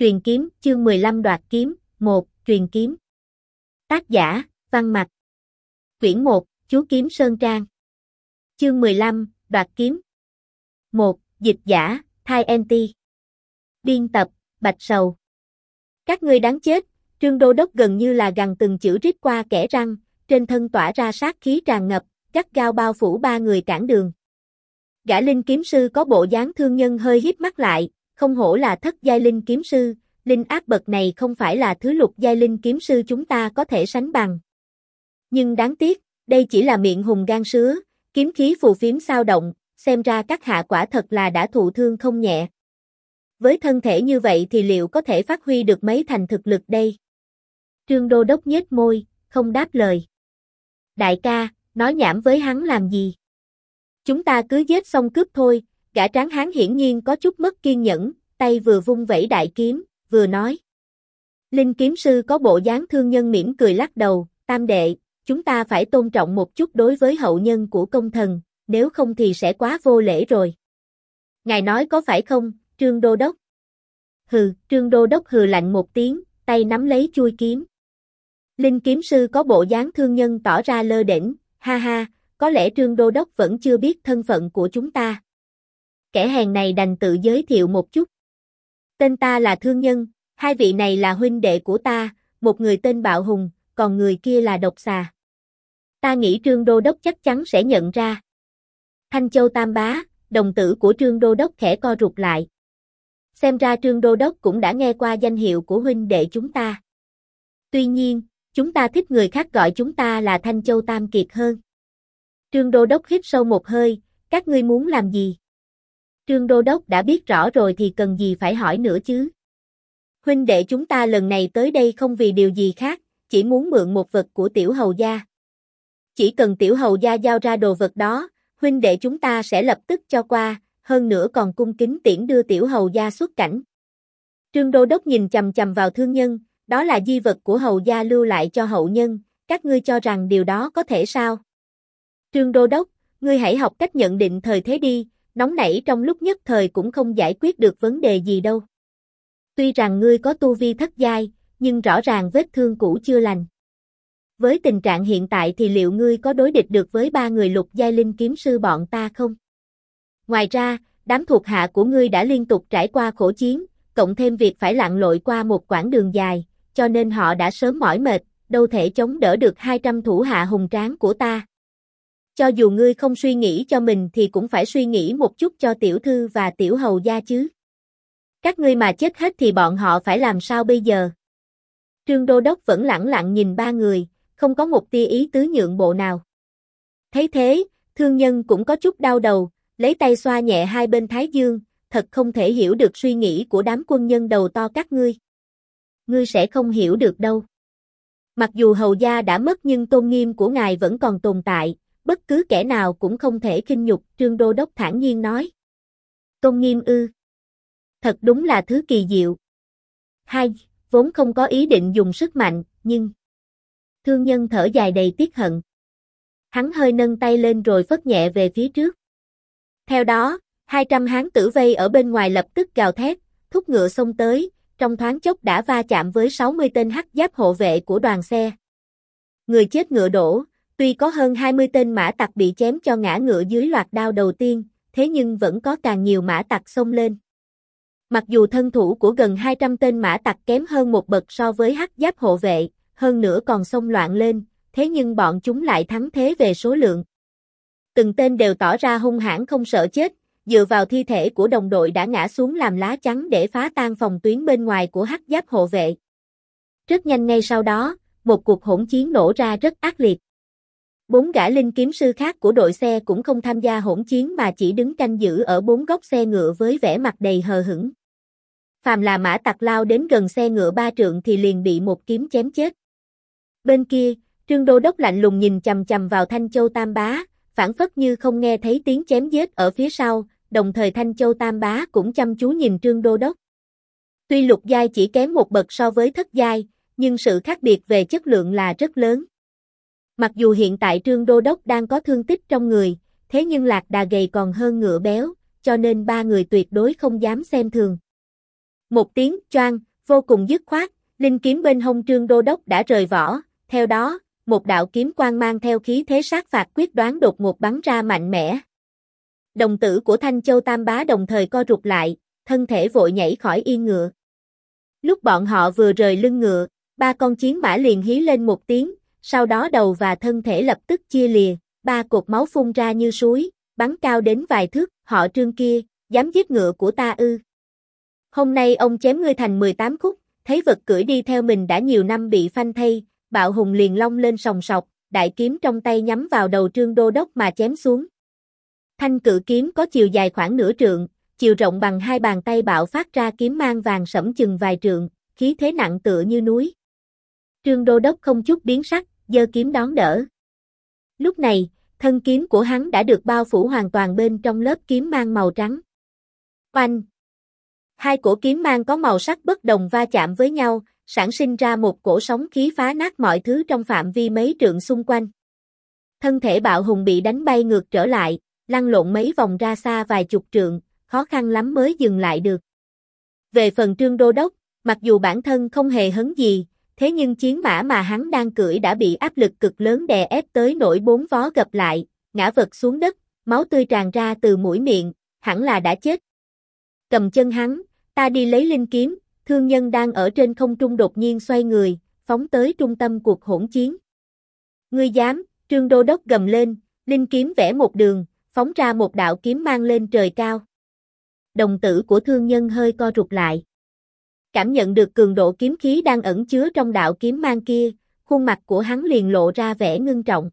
Truyền kiếm, chương 15 đoạt kiếm, 1, truyền kiếm. Tác giả, Văn Mặc. Quyển 1, Chú Kiếm Sơn Trang. Chương 15, đoạt kiếm. 1, dịch giả, Thai NT. Biên tập, Bạch Sầu. Các ngươi đáng chết, Trương Đô Đốc gần như là gằn từng chữ rít qua kẽ răng, trên thân tỏa ra sát khí tràn ngập, gắt gao bao phủ ba người cản đường. Gã linh kiếm sư có bộ dáng thương nhân hơi híp mắt lại, không hổ là thất giai linh kiếm sư, linh áp bậc này không phải là thứ lục giai linh kiếm sư chúng ta có thể sánh bằng. Nhưng đáng tiếc, đây chỉ là miệng hùng gan sứa, kiếm khí phù phiếm xao động, xem ra các hạ quả thật là đã thụ thương không nhẹ. Với thân thể như vậy thì liệu có thể phát huy được mấy thành thực lực đây? Trương Đô Đốc nhếch môi, không đáp lời. Đại ca, nói nhảm với hắn làm gì? Chúng ta cứ giết xong cướp thôi, gã tráng hán hiển nhiên có chút mất kiên nhẫn, tay vừa vung vẩy đại kiếm, vừa nói. Linh kiếm sư có bộ dáng thương nhân mỉm cười lắc đầu, tam đệ, chúng ta phải tôn trọng một chút đối với hậu nhân của công thần, nếu không thì sẽ quá vô lễ rồi. Ngài nói có phải không, Trương Đô Đốc? Hừ, Trương Đô Đốc hừ lạnh một tiếng, tay nắm lấy chuôi kiếm. Linh kiếm sư có bộ dáng thương nhân tỏ ra lơ đễnh, ha ha, có lẽ Trương Đô Đốc vẫn chưa biết thân phận của chúng ta. Kẻ hèn này đành tự giới thiệu một chút. Tên ta là Thương Nhân, hai vị này là huynh đệ của ta, một người tên Bạo Hùng, còn người kia là Độc Xà. Ta nghĩ Trương Đô Đốc chắc chắn sẽ nhận ra. Thanh Châu Tam Bá, đồng tử của Trương Đô Đốc khẽ co rụt lại. Xem ra Trương Đô Đốc cũng đã nghe qua danh hiệu của huynh đệ chúng ta. Tuy nhiên, chúng ta thích người khác gọi chúng ta là Thanh Châu Tam Kiệt hơn. Trương Đô Đốc hít sâu một hơi, các ngươi muốn làm gì? Trương Đô Đốc đã biết rõ rồi thì cần gì phải hỏi nữa chứ? Huynh đệ chúng ta lần này tới đây không vì điều gì khác, chỉ muốn mượn một vật của tiểu hầu gia. Chỉ cần tiểu hầu gia giao ra đồ vật đó, huynh đệ chúng ta sẽ lập tức cho qua, hơn nữa còn cung kính tiễn đưa tiểu hầu gia xuất cảnh. Trương Đô Đốc nhìn chằm chằm vào Thương Nhân, đó là di vật của hầu gia lưu lại cho hậu nhân, các ngươi cho rằng điều đó có thể sao? Trương Đô Đốc, ngươi hãy học cách nhận định thời thế đi, nóng nảy trong lúc nhất thời cũng không giải quyết được vấn đề gì đâu. Tuy rằng ngươi có tu vi thất giai, nhưng rõ ràng vết thương cũ chưa lành. Với tình trạng hiện tại thì liệu ngươi có đối địch được với ba người lục giai linh kiếm sư bọn ta không? Ngoài ra, đám thuộc hạ của ngươi đã liên tục trải qua khổ chiến, cộng thêm việc phải lặn lội qua một quãng đường dài, cho nên họ đã sớm mỏi mệt, đâu thể chống đỡ được 200 thủ hạ hùng tráng của ta. Cho dù ngươi không suy nghĩ cho mình thì cũng phải suy nghĩ một chút cho tiểu thư và tiểu hầu gia chứ. Các ngươi mà chết hết thì bọn họ phải làm sao bây giờ? Trương Đô Đốc vẫn lẳng lặng nhìn ba người, không có một tia ý tứ nhượng bộ nào. Thấy thế, Thương Nhân cũng có chút đau đầu, lấy tay xoa nhẹ hai bên thái dương, thật không thể hiểu được suy nghĩ của đám quân nhân đầu to các ngươi. Ngươi sẽ không hiểu được đâu. Mặc dù hầu gia đã mất nhưng tôn nghiêm của ngài vẫn còn tồn tại. Bất cứ kẻ nào cũng không thể khinh nhục, Trương Đô Đốc thản nhiên nói. Tôn nghiêm ư? Thật đúng là thứ kỳ diệu. Hai, vốn không có ý định dùng sức mạnh, nhưng... Thương Nhân thở dài đầy tiếc hận. Hắn hơi nâng tay lên rồi phất nhẹ về phía trước. Theo đó, 200 hán tử vây ở bên ngoài lập tức gào thét, thúc ngựa xông tới, trong thoáng chốc đã va chạm với 60 tên hắc giáp hộ vệ của đoàn xe. Người chết ngựa đổ. Tuy có hơn 20 tên mã tặc bị chém cho ngã ngựa dưới loạt đao đầu tiên, thế nhưng vẫn có càng nhiều mã tặc xông lên. Mặc dù thân thủ của gần 200 tên mã tặc kém hơn một bậc so với hắc giáp hộ vệ, hơn nữa còn xông loạn lên, thế nhưng bọn chúng lại thắng thế về số lượng. Từng tên đều tỏ ra hung hãn không sợ chết, dựa vào thi thể của đồng đội đã ngã xuống làm lá chắn để phá tan phòng tuyến bên ngoài của hắc giáp hộ vệ. Rất nhanh ngay sau đó, một cuộc hỗn chiến nổ ra rất ác liệt. 4 gã linh kiếm sư khác của đội xe cũng không tham gia hỗn chiến mà chỉ đứng canh giữ ở 4 góc xe ngựa với vẻ mặt đầy hờ hững. Phàm là mã tặc lao đến gần xe ngựa 3 trượng thì liền bị một kiếm chém chết. Bên kia, Trương Đô Đốc lạnh lùng nhìn chằm chằm vào Thanh Châu Tam Bá, phảng phất như không nghe thấy tiếng chém giết ở phía sau, đồng thời Thanh Châu Tam Bá cũng chăm chú nhìn Trương Đô Đốc. Tuy lục giai chỉ kém một bậc so với thất giai, nhưng sự khác biệt về chất lượng là rất lớn. Mặc dù hiện tại Trương Đô Đốc đang có thương tích trong người, thế nhưng lạc đà gầy còn hơn ngựa béo, cho nên ba người tuyệt đối không dám xem thường. Một tiếng choang, Vô cùng dứt khoát, linh kiếm bên hông Trương Đô Đốc đã rời vỏ, theo đó, một đạo kiếm quang mang theo khí thế sát phạt quyết đoán đột ngột bắn ra mạnh mẽ. Đồng tử của Thanh Châu Tam Bá đồng thời co rụt lại, thân thể vội nhảy khỏi yên ngựa. Lúc bọn họ vừa rời lưng ngựa, ba con chiến mã liền hí lên một tiếng, sau đó đầu và thân thể lập tức chia lìa, ba cột máu phun ra như suối, bắn cao đến vài thước, họ Trương kia, dám giết ngựa của ta ư? Hôm nay ông chém ngươi thành 18 khúc, thấy vật cưỡi đi theo mình đã nhiều năm bị phanh thây, Bạo Hùng liền long lên sòng sọc, đại kiếm trong tay nhắm vào đầu Trương Đô Đốc mà chém xuống. Thanh cự kiếm có chiều dài khoảng nửa trượng, chiều rộng bằng hai bàn tay bạo phát ra kiếm mang vàng sẫm chừng vài trượng, khí thế nặng tựa như núi. Trương Đô Đốc không chút biến sắc, giơ kiếm đón đỡ. Lúc này, thân kiếm của hắn đã được bao phủ hoàn toàn bên trong lớp kiếm mang màu trắng. Oanh! Hai cổ kiếm mang có màu sắc bất đồng va chạm với nhau, sản sinh ra một cổ sóng khí phá nát mọi thứ trong phạm vi mấy trượng xung quanh. Thân thể Bạo Hùng bị đánh bay ngược trở lại, lăn lộn mấy vòng ra xa vài chục trượng, khó khăn lắm mới dừng lại được. Về phần Trương Đô Đốc, mặc dù bản thân không hề hấn gì, thế nhưng chiến mã mà hắn đang cưỡi đã bị áp lực cực lớn đè ép tới nỗi bốn vó gập lại, ngã vật xuống đất, máu tươi tràn ra từ mũi miệng, hẳn là đã chết. Cầm chân hắn, ta đi lấy linh kiếm. Thương nhân đang ở trên không trung đột nhiên xoay người, phóng tới trung tâm cuộc hỗn chiến. Ngươi dám, Trương Đô Đốc gầm lên, linh kiếm vẽ một đường, phóng ra một đạo kiếm mang lên trời cao. Đồng tử của thương nhân hơi co rụt lại. Cảm nhận được cường độ kiếm khí đang ẩn chứa trong đạo kiếm mang kia, khuôn mặt của hắn liền lộ ra vẻ ngưng trọng.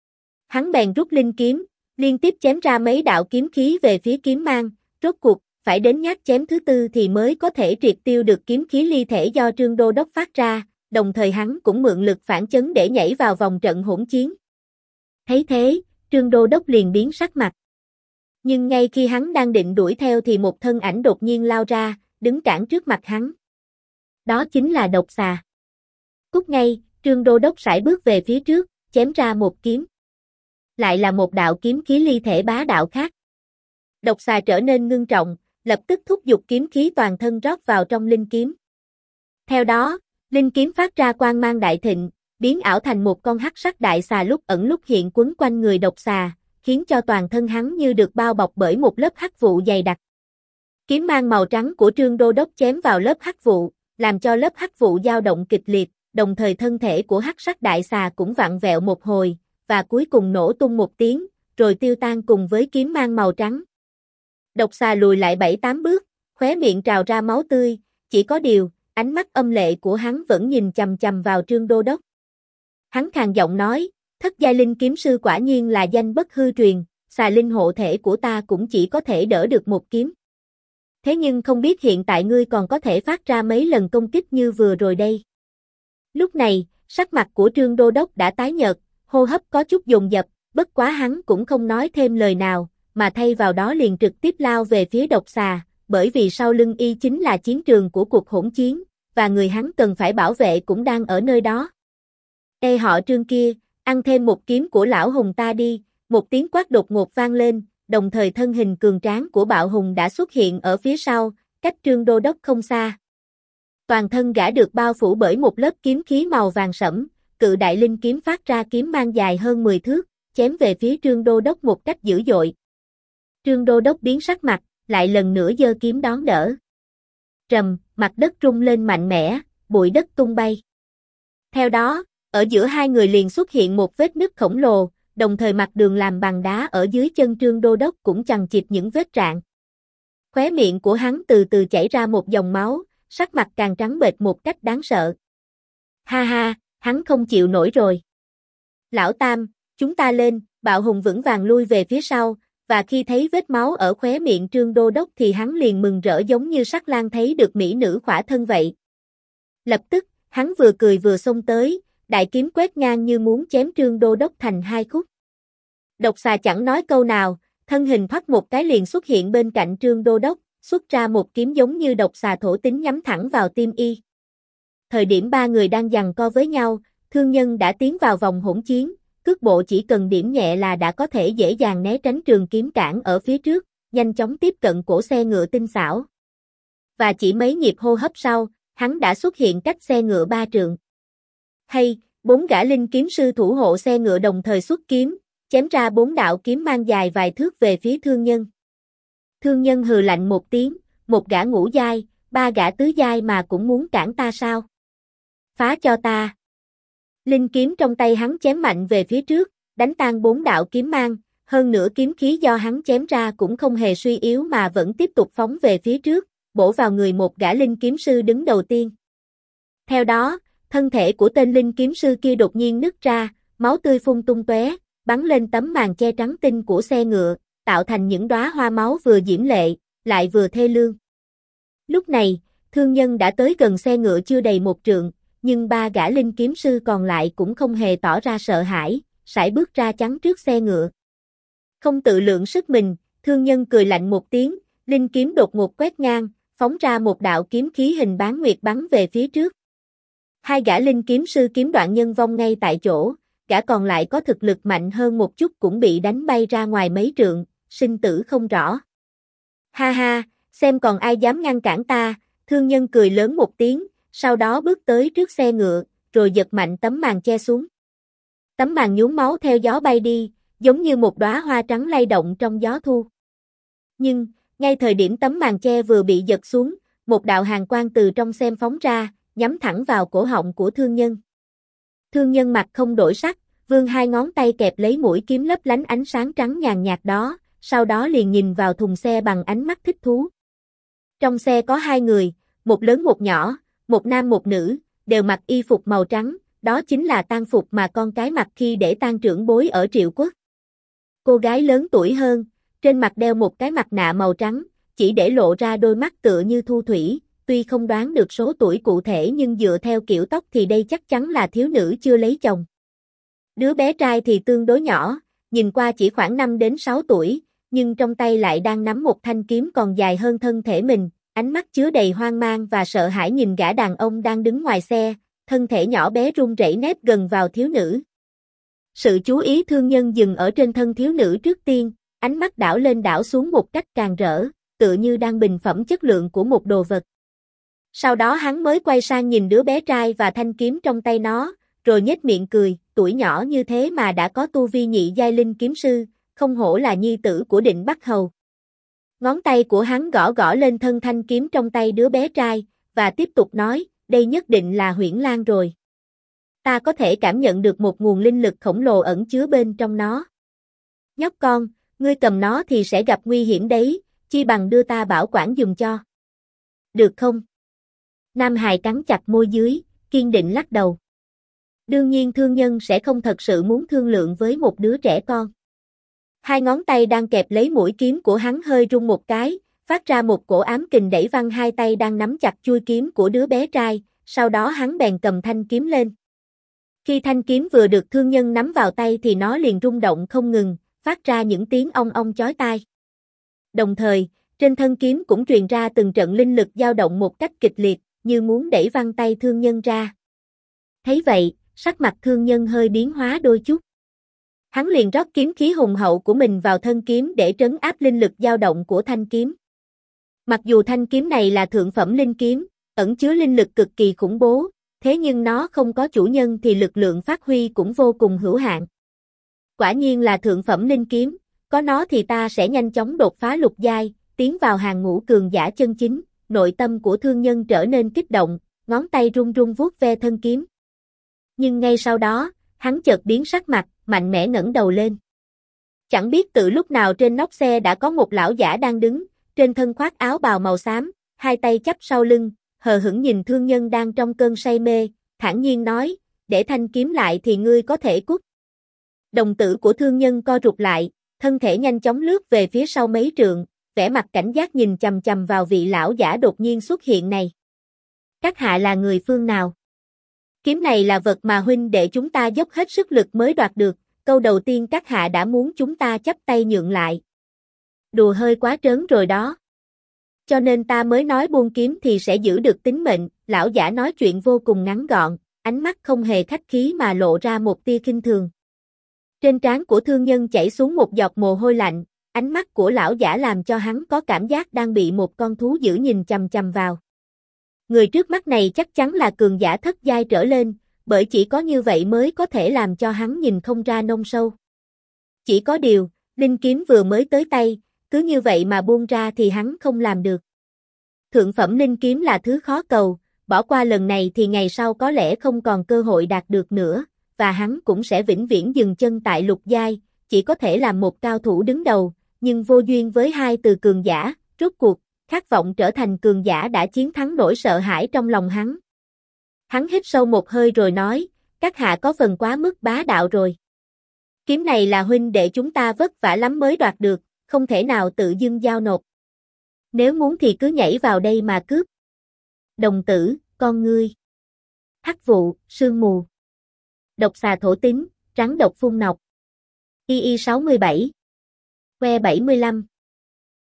Hắn bèn rút linh kiếm, liên tiếp chém ra mấy đạo kiếm khí về phía kiếm mang, rốt cuộc, phải đến nhát chém thứ tư thì mới có thể triệt tiêu được kiếm khí ly thể do Trương Đô Đốc phát ra, đồng thời hắn cũng mượn lực phản chấn để nhảy vào vòng trận hỗn chiến. Thấy thế, Trương Đô Đốc liền biến sắc mặt. Nhưng ngay khi hắn đang định đuổi theo thì một thân ảnh đột nhiên lao ra, đứng cản trước mặt hắn. Đó chính là Độc Xà. Cút ngay, Trương Đô Đốc sải bước về phía trước, chém ra một kiếm. Lại là một đạo kiếm khí ly thể bá đạo khác. Độc Xà trở nên ngưng trọng, lập tức thúc giục kiếm khí toàn thân rót vào trong linh kiếm. Theo đó, linh kiếm phát ra quang mang đại thịnh, biến ảo thành một con hắc sắc đại xà lúc ẩn lúc hiện quấn quanh người Độc Xà, khiến cho toàn thân hắn như được bao bọc bởi một lớp hắc vụ dày đặc. Kiếm mang màu trắng của Trương Đô Đốc chém vào lớp hắc vụ, làm cho lớp hắc vụ dao động kịch liệt, đồng thời thân thể của hắc sắc đại xà cũng vặn vẹo một hồi, và cuối cùng nổ tung một tiếng, rồi tiêu tan cùng với kiếm mang màu trắng. Độc Xà lùi lại 7-8 bước, khóe miệng trào ra máu tươi, chỉ có điều, ánh mắt âm lệ của hắn vẫn nhìn chằm chằm vào Trương Đô Đốc. Hắn khàn giọng nói, thất giai linh kiếm sư quả nhiên là danh bất hư truyền, xà linh hộ thể của ta cũng chỉ có thể đỡ được một kiếm. Thế nhưng không biết hiện tại ngươi còn có thể phát ra mấy lần công kích như vừa rồi đây. Lúc này, sắc mặt của Trương Đô Đốc đã tái nhợt, hô hấp có chút dồn dập, bất quá hắn cũng không nói thêm lời nào, mà thay vào đó liền trực tiếp lao về phía Độc Xà, bởi vì sau lưng y chính là chiến trường của cuộc hỗn chiến, và người hắn cần phải bảo vệ cũng đang ở nơi đó. Ê họ Trương kia, ăn thêm một kiếm của lão hùng ta đi, một tiếng quát đột ngột vang lên, đồng thời thân hình cường tráng của Bạo Hùng đã xuất hiện ở phía sau, cách Trương Đô Đốc không xa. Toàn thân gã được bao phủ bởi một lớp kiếm khí màu vàng sẫm, cự đại linh kiếm phát ra kiếm mang dài hơn 10 thước, chém về phía Trương Đô Đốc một cách dữ dội. Trương Đô Đốc biến sắc mặt, lại lần nữa giơ kiếm đón đỡ. Trầm, mặt đất rung lên mạnh mẽ, bụi đất tung bay. Theo đó, ở giữa hai người liền xuất hiện một vết nứt khổng lồ, đồng thời mặt đường làm bằng đá ở dưới chân Trương Đô Đốc cũng chằng chịt những vết rạn. Khóe miệng của hắn từ từ chảy ra một dòng máu, sắc mặt càng trắng bệch một cách đáng sợ. Ha ha, hắn không chịu nổi rồi. Lão Tam, chúng ta lên, Bạo Hùng vững vàng lui về phía sau, và khi thấy vết máu ở khóe miệng Trương Đô Đốc thì hắn liền mừng rỡ giống như sắc lang thấy được mỹ nữ khỏa thân vậy. Lập tức, hắn vừa cười vừa xông tới, đại kiếm quét ngang như muốn chém Trương Đô Đốc thành hai khúc. Độc Xà chẳng nói câu nào, thân hình thoát một cái liền xuất hiện bên cạnh Trương Đô Đốc, xuất ra một kiếm giống như độc xà thổ tính nhắm thẳng vào tim y. Thời điểm ba người đang giằng co với nhau, thương nhân đã tiến vào vòng hỗn chiến, cước bộ chỉ cần điểm nhẹ là đã có thể dễ dàng né tránh trường kiếm cản ở phía trước, nhanh chóng tiếp cận cổ xe ngựa tinh xảo. Và chỉ mấy nhịp hô hấp sau, hắn đã xuất hiện cách xe ngựa 3 trượng. Hay, 4 gã linh kiếm sư thủ hộ xe ngựa đồng thời xuất kiếm, chém ra 4 đạo kiếm mang dài vài thước về phía thương nhân. Thương nhân hừ lạnh một tiếng, một gã ngũ giai, 3 gã tứ giai mà cũng muốn cản ta sao? Phá cho ta! Linh kiếm trong tay hắn chém mạnh về phía trước, đánh tan 4 đạo kiếm mang, hơn nữa kiếm khí do hắn chém ra cũng không hề suy yếu mà vẫn tiếp tục phóng về phía trước, bổ vào người một gã linh kiếm sư đứng đầu tiên. Theo đó, thân thể của tên linh kiếm sư kia đột nhiên nứt ra, máu tươi phun tung tóe, bắn lên tấm màn che trắng tinh của xe ngựa, tạo thành những đóa hoa máu vừa diễm lệ, lại vừa thê lương. Lúc này, thương nhân đã tới gần xe ngựa chưa đầy 1 trượng, nhưng 3 gã linh kiếm sư còn lại cũng không hề tỏ ra sợ hãi, sải bước ra chắn trước xe ngựa. Không tự lượng sức mình, thương nhân cười lạnh một tiếng, linh kiếm đột ngột quét ngang, phóng ra một đạo kiếm khí hình bán nguyệt bắn về phía trước. 2 gã linh kiếm sư kiếm đoạn nhân vong ngay tại chỗ, gã còn lại có thực lực mạnh hơn một chút cũng bị đánh bay ra ngoài mấy trượng, sinh tử không rõ. Ha ha, xem còn ai dám ngăn cản ta, thương nhân cười lớn một tiếng, sau đó bước tới trước xe ngựa, rồi giật mạnh tấm màn che xuống. Tấm màn nhuốm máu theo gió bay đi, giống như một đóa hoa trắng lay động trong gió thu. Nhưng, ngay thời điểm tấm màn che vừa bị giật xuống, một đạo hàn quang từ trong xem phóng ra, nhắm thẳng vào cổ họng của thương nhân. Thương nhân mặt không đổi sắc, vươn 2 ngón tay kẹp lấy mũi kiếm lấp lánh ánh sáng trắng nhàn nhạt đó, sau đó liền nhìn vào thùng xe bằng ánh mắt thích thú. Trong xe có 2 người, một lớn một nhỏ, một nam một nữ, đều mặc y phục màu trắng, đó chính là tang phục mà con cái mặc khi để tang trưởng bối ở Triệu Quốc. Cô gái lớn tuổi hơn, trên mặt đeo một cái mặt nạ màu trắng, chỉ để lộ ra đôi mắt tựa như thu thủy, tuy không đoán được số tuổi cụ thể nhưng dựa theo kiểu tóc thì đây chắc chắn là thiếu nữ chưa lấy chồng. Đứa bé trai thì tương đối nhỏ, nhìn qua chỉ khoảng 5 đến 6 tuổi, nhưng trong tay lại đang nắm một thanh kiếm còn dài hơn thân thể mình, ánh mắt chứa đầy hoang mang và sợ hãi nhìn gã đàn ông đang đứng ngoài xe, thân thể nhỏ bé run rẩy nép gần vào thiếu nữ. Sự chú ý thương nhân dừng ở trên thân thiếu nữ trước tiên, ánh mắt đảo lên đảo xuống một cách càng rỡ, tựa như đang bình phẩm chất lượng của một đồ vật. Sau đó hắn mới quay sang nhìn đứa bé trai và thanh kiếm trong tay nó, rồi nhếch miệng cười, tuổi nhỏ như thế mà đã có tu vi nhị giai linh kiếm sư, không hổ là nhi tử của Định Bắc Hầu. Ngón tay của hắn gõ gõ lên thân thanh kiếm trong tay đứa bé trai, và tiếp tục nói, đây nhất định là Huyễn Lang rồi. Ta có thể cảm nhận được một nguồn linh lực khổng lồ ẩn chứa bên trong nó. Nhóc con, ngươi cầm nó thì sẽ gặp nguy hiểm đấy, chi bằng đưa ta bảo quản giùm cho. Được không? Nam hài cắn chặt môi dưới, kiên định lắc đầu. Đương nhiên thương nhân sẽ không thật sự muốn thương lượng với một đứa trẻ con. 2 ngón tay đang kẹp lấy mũi kiếm của hắn hơi rung một cái, phát ra một cổ ám kình đẩy văng 2 tay đang nắm chặt chuôi kiếm của đứa bé trai, sau đó hắn bèn cầm thanh kiếm lên. Khi thanh kiếm vừa được thương nhân nắm vào tay thì nó liền rung động không ngừng, phát ra những tiếng ong ong chói tai. Đồng thời, trên thân kiếm cũng truyền ra từng trận linh lực dao động một cách kịch liệt, như muốn đẩy văng tay thương nhân ra. Thấy vậy, sắc mặt thương nhân hơi biến hóa đôi chút. Hắn liền rót kiếm khí hùng hậu của mình vào thân kiếm để trấn áp linh lực dao động của thanh kiếm. Mặc dù thanh kiếm này là thượng phẩm linh kiếm, ẩn chứa linh lực cực kỳ khủng bố, thế nhưng nó không có chủ nhân thì lực lượng phát huy cũng vô cùng hữu hạn. Quả nhiên là thượng phẩm linh kiếm, có nó thì ta sẽ nhanh chóng đột phá lục giai, tiến vào hàng ngũ cường giả chân chính. Nội tâm của thương nhân trở nên kích động, ngón tay run run vuốt ve thân kiếm. Nhưng ngay sau đó, hắn chợt biến sắc mặt, mạnh mẽ ngẩng đầu lên. Chẳng biết từ lúc nào trên nóc xe đã có một lão giả đang đứng, trên thân khoác áo bào màu xám, 2 tay chắp sau lưng, hờ hững nhìn thương nhân đang trong cơn say mê, thản nhiên nói, để thanh kiếm lại thì ngươi có thể cút. Đồng tử của thương nhân co rụt lại, thân thể nhanh chóng lướt về phía sau mấy trượng, vẻ mặt cảnh giác nhìn chằm chằm vào vị lão giả đột nhiên xuất hiện này. Các hạ là người phương nào? Kiếm này là vật mà huynh đệ chúng ta dốc hết sức lực mới đoạt được, câu đầu tiên các hạ đã muốn chúng ta chắp tay nhượng lại. Đùa hơi quá trớn rồi đó. Cho nên ta mới nói buông kiếm thì sẽ giữ được tính mệnh, lão giả nói chuyện vô cùng ngắn gọn, ánh mắt không hề khách khí mà lộ ra một tia khinh thường. Trên trán của thương nhân chảy xuống một giọt mồ hôi lạnh, ánh mắt của lão giả làm cho hắn có cảm giác đang bị một con thú dữ nhìn chằm chằm vào. Người trước mắt này chắc chắn là cường giả thất giai trở lên, bởi chỉ có như vậy mới có thể làm cho hắn nhìn không ra nông sâu. Chỉ có điều, linh kiếm vừa mới tới tay, cứ như vậy mà buông ra thì hắn không làm được. Thượng phẩm linh kiếm là thứ khó cầu, bỏ qua lần này thì ngày sau có lẽ không còn cơ hội đạt được nữa, và hắn cũng sẽ vĩnh viễn dừng chân tại lục giai, chỉ có thể làm một cao thủ đứng đầu, nhưng vô duyên với hai từ cường giả, rốt cuộc, khát vọng trở thành cường giả đã chiến thắng nỗi sợ hãi trong lòng hắn. Hắn hít sâu một hơi rồi nói, các hạ có phần quá mức bá đạo rồi. Kiếm này là huynh đệ chúng ta vất vả lắm mới đoạt được, không thể nào tự dưng giao nộp. Nếu muốn thì cứ nhảy vào đây mà cướp. Đồng tử, con ngươi. Hắc vụ, sương mù. Độc xà thổ tính, rắn độc phun nọc. Y 67. Que 75.